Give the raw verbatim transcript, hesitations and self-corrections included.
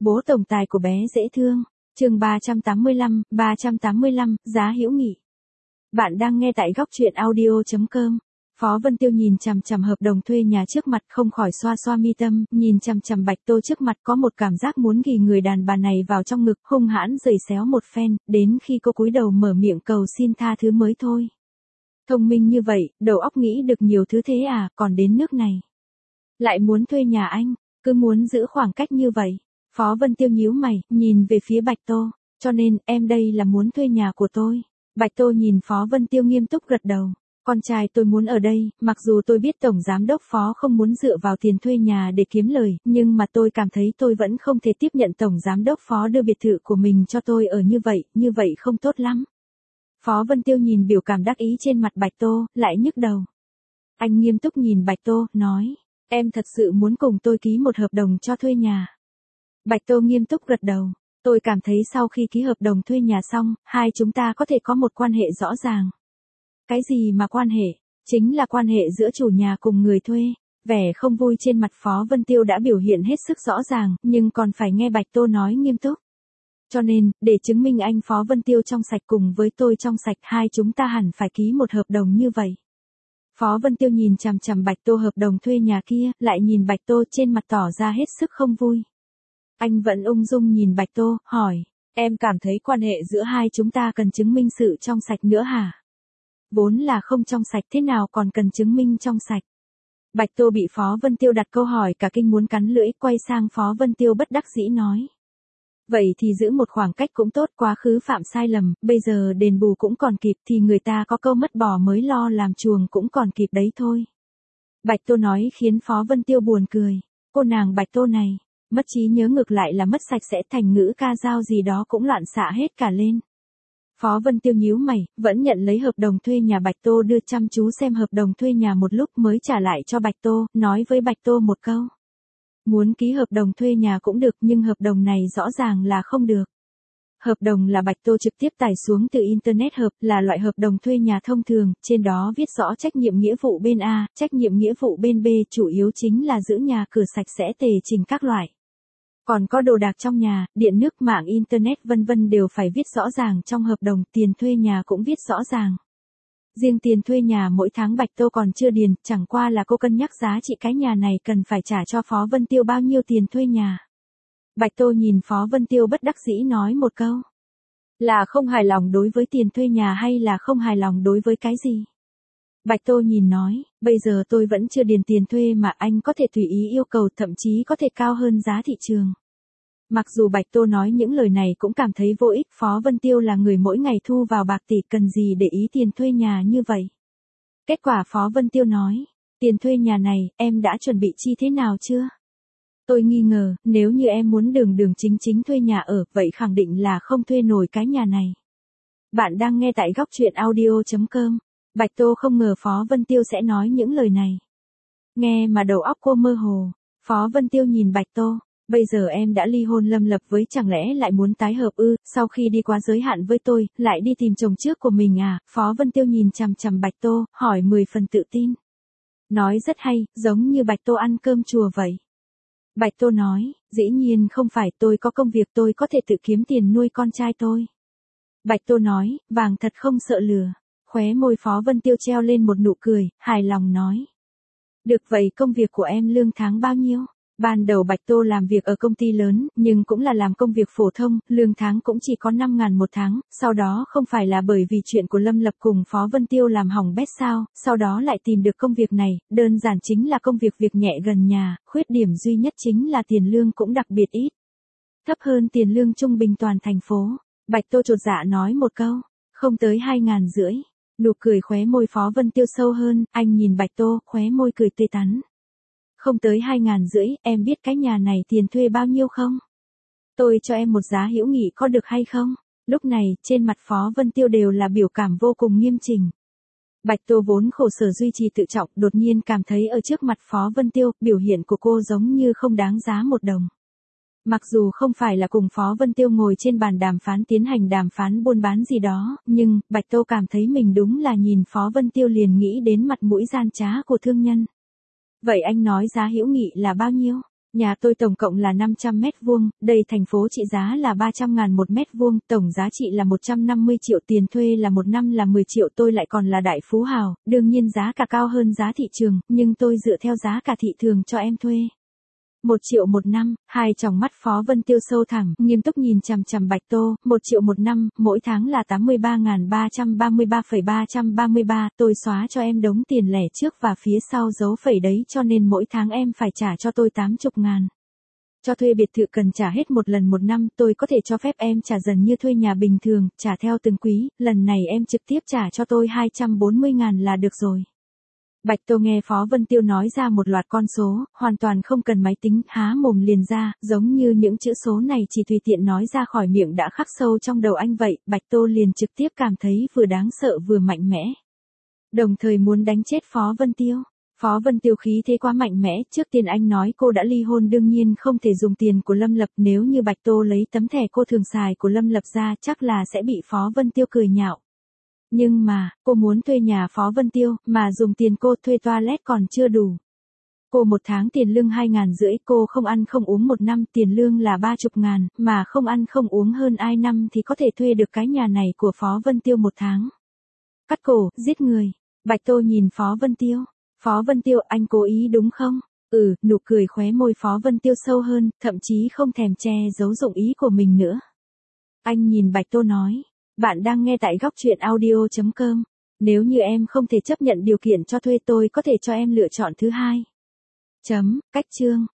Bố tổng tài của bé dễ thương. Chương ba trăm tám mươi lăm, ba trăm tám mươi lăm, giá hữu nghị. Bạn đang nghe tại góc truyện audio chấm com. Phó Vân Tiêu nhìn chằm chằm hợp đồng thuê nhà trước mặt không khỏi xoa xoa mi tâm, nhìn chằm chằm Bạch Tô trước mặt có một cảm giác muốn ghì người đàn bà này vào trong ngực, hung hãn giày xéo một phen, đến khi cô cúi đầu mở miệng cầu xin tha thứ mới thôi. Thông minh như vậy, đầu óc nghĩ được nhiều thứ thế à, còn đến nước này. Lại muốn thuê nhà anh, cứ muốn giữ khoảng cách như vậy. Phó Vân Tiêu nhíu mày, nhìn về phía Bạch Tô, cho nên, em đây là muốn thuê nhà của tôi. Bạch Tô nhìn Phó Vân Tiêu nghiêm túc gật đầu. Con trai tôi muốn ở đây, mặc dù tôi biết Tổng Giám Đốc Phó không muốn dựa vào tiền thuê nhà để kiếm lời, nhưng mà tôi cảm thấy tôi vẫn không thể tiếp nhận Tổng Giám Đốc Phó đưa biệt thự của mình cho tôi ở như vậy, như vậy không tốt lắm. Phó Vân Tiêu nhìn biểu cảm đắc ý trên mặt Bạch Tô, lại nhức đầu. Anh nghiêm túc nhìn Bạch Tô, nói, em thật sự muốn cùng tôi ký một hợp đồng cho thuê nhà. Bạch Tô nghiêm túc gật đầu. Tôi cảm thấy sau khi ký hợp đồng thuê nhà xong, hai chúng ta có thể có một quan hệ rõ ràng. Cái gì mà quan hệ? Chính là quan hệ giữa chủ nhà cùng người thuê. Vẻ không vui trên mặt Phó Vân Tiêu đã biểu hiện hết sức rõ ràng, nhưng còn phải nghe Bạch Tô nói nghiêm túc. Cho nên, để chứng minh anh Phó Vân Tiêu trong sạch cùng với tôi trong sạch, hai chúng ta hẳn phải ký một hợp đồng như vậy. Phó Vân Tiêu nhìn chằm chằm Bạch Tô hợp đồng thuê nhà kia, lại nhìn Bạch Tô trên mặt tỏ ra hết sức không vui. Anh vẫn ung dung nhìn Bạch Tô, hỏi, em cảm thấy quan hệ giữa hai chúng ta cần chứng minh sự trong sạch nữa hả? Vốn là không trong sạch thế nào còn cần chứng minh trong sạch? Bạch Tô bị Phó Vân Tiêu đặt câu hỏi cả kinh muốn cắn lưỡi, quay sang Phó Vân Tiêu bất đắc dĩ nói. Vậy thì giữ một khoảng cách cũng tốt, quá khứ phạm sai lầm, bây giờ đền bù cũng còn kịp, thì người ta có câu mất bò mới lo làm chuồng cũng còn kịp đấy thôi. Bạch Tô nói khiến Phó Vân Tiêu buồn cười. Cô nàng Bạch Tô này, mất trí nhớ ngược lại là mất sạch sẽ, thành ngữ ca dao gì đó cũng loạn xạ hết cả lên. Phó Vân Tiêu nhíu mày, vẫn nhận lấy hợp đồng thuê nhà Bạch Tô đưa chăm chú xem hợp đồng thuê nhà một lúc mới trả lại cho Bạch Tô, nói với Bạch Tô một câu. Muốn ký hợp đồng thuê nhà cũng được nhưng hợp đồng này rõ ràng là không được. Hợp đồng là Bạch Tô trực tiếp tải xuống từ Internet hợp, là loại hợp đồng thuê nhà thông thường, trên đó viết rõ trách nhiệm nghĩa vụ bên A, trách nhiệm nghĩa vụ bên B, chủ yếu chính là giữ nhà cửa sạch sẽ tề chỉnh các loại. Còn có đồ đạc trong nhà, điện nước mạng Internet vân vân đều phải viết rõ ràng trong hợp đồng, tiền thuê nhà cũng viết rõ ràng. Riêng tiền thuê nhà mỗi tháng Bạch Tô còn chưa điền, chẳng qua là cô cân nhắc giá trị cái nhà này cần phải trả cho Phó Vân Tiêu bao nhiêu tiền thuê nhà. Bạch Tô nhìn Phó Vân Tiêu bất đắc dĩ nói một câu. Là không hài lòng đối với tiền thuê nhà hay là không hài lòng đối với cái gì? Bạch Tô nhìn nói, bây giờ tôi vẫn chưa điền tiền thuê mà anh có thể tùy ý yêu cầu, thậm chí có thể cao hơn giá thị trường. Mặc dù Bạch Tô nói những lời này cũng cảm thấy vô ích, Phó Vân Tiêu là người mỗi ngày thu vào bạc tỷ, cần gì để ý tiền thuê nhà như vậy. Kết quả Phó Vân Tiêu nói, tiền thuê nhà này, em đã chuẩn bị chi thế nào chưa? Tôi nghi ngờ, nếu như em muốn đường đường chính chính thuê nhà ở, vậy khẳng định là không thuê nổi cái nhà này. Bạn đang nghe tại góc truyện audio chấm com. Bạch Tô không ngờ Phó Vân Tiêu sẽ nói những lời này. Nghe mà đầu óc cô mơ hồ. Phó Vân Tiêu nhìn Bạch Tô. Bây giờ em đã ly hôn lâm lập với, chẳng lẽ lại muốn tái hợp ư? Sau khi đi quá giới hạn với tôi, lại đi tìm chồng trước của mình à? Phó Vân Tiêu nhìn chằm chằm Bạch Tô, hỏi mười phần tự tin. Nói rất hay, giống như Bạch Tô ăn cơm chùa vậy. Bạch Tô nói, dĩ nhiên không phải, tôi có công việc, tôi có thể tự kiếm tiền nuôi con trai tôi. Bạch Tô nói, vàng thật không sợ lửa. Khóe môi Phó Vân Tiêu treo lên một nụ cười, hài lòng nói. Được vậy công việc của em lương tháng bao nhiêu? Ban đầu Bạch Tô làm việc ở công ty lớn, nhưng cũng là làm công việc phổ thông, lương tháng cũng chỉ có năm ngàn một tháng, sau đó không phải là bởi vì chuyện của Lâm Lập cùng Phó Vân Tiêu làm hỏng bét sao, sau đó lại tìm được công việc này, đơn giản chính là công việc việc nhẹ gần nhà, khuyết điểm duy nhất chính là tiền lương cũng đặc biệt ít. Thấp hơn tiền lương trung bình toàn thành phố. Bạch Tô chột dạ nói một câu, không tới hai ngàn rưỡi. Nụ cười khóe môi Phó Vân Tiêu sâu hơn, anh nhìn Bạch Tô, khóe môi cười tươi tắn. Không tới hai ngàn rưỡi, em biết cái nhà này tiền thuê bao nhiêu không? Tôi cho em một giá hữu nghị có được hay không? Lúc này, trên mặt Phó Vân Tiêu đều là biểu cảm vô cùng nghiêm chỉnh. Bạch Tô vốn khổ sở duy trì tự trọng, đột nhiên cảm thấy ở trước mặt Phó Vân Tiêu, biểu hiện của cô giống như không đáng giá một đồng. Mặc dù không phải là cùng Phó Vân Tiêu ngồi trên bàn đàm phán tiến hành đàm phán buôn bán gì đó, nhưng, Bạch Tô cảm thấy mình đúng là nhìn Phó Vân Tiêu liền nghĩ đến mặt mũi gian trá của thương nhân. Vậy anh nói giá hữu nghị là bao nhiêu? Nhà tôi tổng cộng là năm trăm mét vuông, đây thành phố trị giá là ba trăm ngàn một mét vuông, tổng giá trị là một trăm năm mươi triệu, tiền thuê là một năm là mười triệu, tôi lại còn là đại phú hào, đương nhiên giá cả cao hơn giá thị trường, nhưng tôi dựa theo giá cả thị trường cho em thuê. Một triệu một năm, hai tròng mắt Phó Vân Tiêu sâu thẳm, nghiêm túc nhìn chằm chằm Bạch Tô, một triệu một năm, mỗi tháng là tám mươi ba nghìn ba trăm ba mươi ba phẩy ba trăm ba mươi ba, tôi xóa cho em đống tiền lẻ trước và phía sau dấu phẩy đấy cho nên mỗi tháng em phải trả cho tôi tám mươi ngàn. Cho thuê biệt thự cần trả hết một lần một năm, tôi có thể cho phép em trả dần như thuê nhà bình thường, trả theo từng quý, lần này em trực tiếp trả cho tôi hai trăm bốn mươi ngàn là được rồi. Bạch Tô nghe Phó Vân Tiêu nói ra một loạt con số, hoàn toàn không cần máy tính, há mồm liền ra, giống như những chữ số này chỉ tùy tiện nói ra khỏi miệng đã khắc sâu trong đầu anh vậy, Bạch Tô liền trực tiếp cảm thấy vừa đáng sợ vừa mạnh mẽ. Đồng thời muốn đánh chết Phó Vân Tiêu. Phó Vân Tiêu khí thế quá mạnh mẽ, trước tiên anh nói cô đã ly hôn đương nhiên không thể dùng tiền của Lâm Lập, nếu như Bạch Tô lấy tấm thẻ cô thường xài của Lâm Lập ra chắc là sẽ bị Phó Vân Tiêu cười nhạo. Nhưng mà, cô muốn thuê nhà Phó Vân Tiêu, mà dùng tiền cô thuê toilet còn chưa đủ. Cô một tháng tiền lương hai ngàn rưỡi, cô không ăn không uống một năm tiền lương là ba mươi ngàn, mà không ăn không uống hơn ai năm thì có thể thuê được cái nhà này của Phó Vân Tiêu một tháng. Cắt cổ, giết người. Bạch Tô nhìn Phó Vân Tiêu. Phó Vân Tiêu, anh cố ý đúng không? Ừ, nụ cười khóe môi Phó Vân Tiêu sâu hơn, thậm chí không thèm che giấu dụng ý của mình nữa. Anh nhìn Bạch Tô nói. Bạn đang nghe tại góc truyện audio chấm com. Nếu như em không thể chấp nhận điều kiện cho thuê tôi có thể cho em lựa chọn thứ hai. Chấm, cách chương.